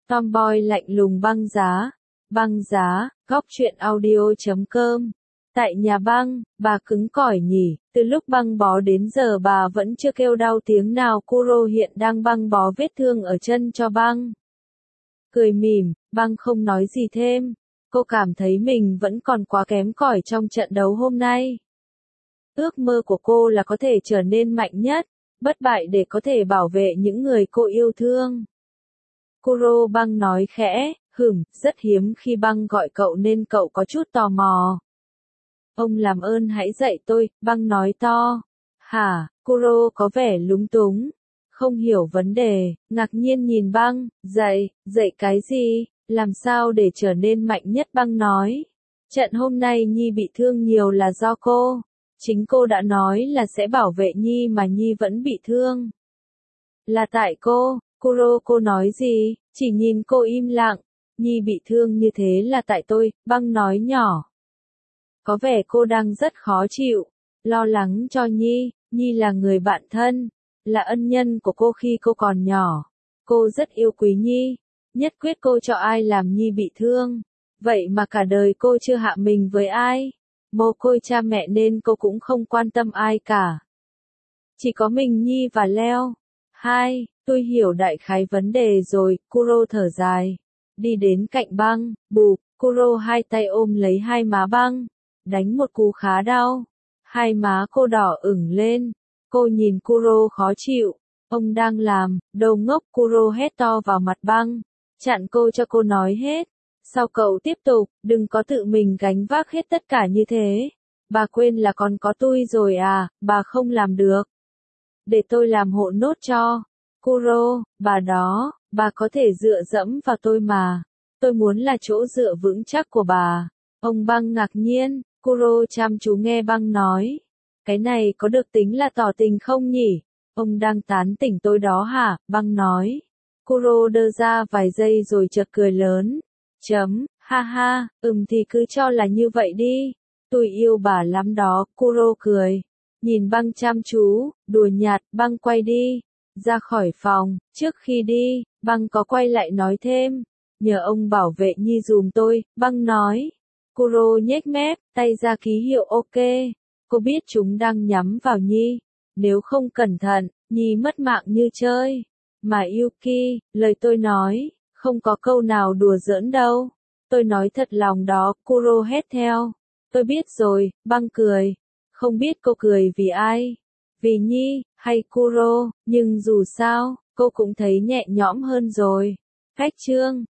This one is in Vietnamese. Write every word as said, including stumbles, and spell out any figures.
Tomboy lạnh lùng băng giá. Băng giá, góc truyện audio chấm com. Tại nhà băng, bà cứng cỏi nhỉ, từ lúc băng bó đến giờ bà vẫn chưa kêu đau tiếng nào. Kuro hiện đang băng bó vết thương ở chân cho băng. Cười mỉm, băng không nói gì thêm. Cô cảm thấy mình vẫn còn quá kém cỏi trong trận đấu hôm nay. Ước mơ của cô là có thể trở nên mạnh nhất, bất bại để có thể bảo vệ những người cô yêu thương. Kuro băng nói khẽ, hửm, rất hiếm khi băng gọi cậu nên cậu có chút tò mò. Ông làm ơn hãy dạy tôi, băng nói to. Hả, Kuro có vẻ lúng túng, không hiểu vấn đề, ngạc nhiên nhìn băng, dạy, dạy cái gì, làm sao để trở nên mạnh nhất. Băng nói, trận hôm nay Nhi bị thương nhiều là do cô. Chính cô đã nói là sẽ bảo vệ Nhi mà Nhi vẫn bị thương. Là tại cô. Kuro cô nói gì, chỉ nhìn cô im lặng. Nhi bị thương như thế là tại tôi, băng nói nhỏ. Có vẻ cô đang rất khó chịu, lo lắng cho Nhi. Nhi là người bạn thân, là ân nhân của cô khi cô còn nhỏ. Cô rất yêu quý Nhi, nhất quyết cô cho ai làm Nhi bị thương. Vậy mà cả đời cô chưa hạ mình với ai. Mồ côi cha mẹ nên cô cũng không quan tâm ai cả. Chỉ có mình Nhi và Leo. Hai, tôi hiểu đại khái vấn đề rồi. Kuro thở dài, đi đến cạnh băng, bụp. Kuro hai tay ôm lấy hai má băng, đánh một cú khá đau. Hai má cô đỏ ửng lên. Cô nhìn Kuro khó chịu. Ông đang làm, đồ ngốc. Kuro hét to vào mặt băng, chặn cô cho cô nói hết. Sao cậu tiếp tục, đừng có tự mình gánh vác hết tất cả như thế. Bà quên là còn có tôi rồi à, bà không làm được. Để tôi làm hộ nốt cho. Kuro, bà đó, bà có thể dựa dẫm vào tôi mà. Tôi muốn là chỗ dựa vững chắc của bà. Ông băng ngạc nhiên, Kuro chăm chú nghe băng nói. Cái này có được tính là tỏ tình không nhỉ? Ông đang tán tỉnh tôi đó hả? Băng nói. Kuro đơ ra vài giây rồi chợt cười lớn. Chấm, ha ha, ừm thì cứ cho là như vậy đi. Tôi yêu bà lắm đó. Kuro cười, nhìn băng chăm chú, đùa nhạt. Băng quay đi, ra khỏi phòng. Trước khi đi, băng có quay lại nói thêm. Nhờ ông bảo vệ Nhi dùm tôi, băng nói. Kuro nhếch mép, tay ra ký hiệu ok. Cô biết chúng đang nhắm vào Nhi. Nếu không cẩn thận, Nhi mất mạng như chơi. Mà Yuki, lời tôi nói, không có câu nào đùa giỡn đâu. Tôi nói thật lòng đó. Kuro hét theo. Tôi biết rồi, băng cười. Không biết cô cười vì ai? Vì Nhi, hay Kuro, nhưng dù sao, cô cũng thấy nhẹ nhõm hơn rồi. Cách chương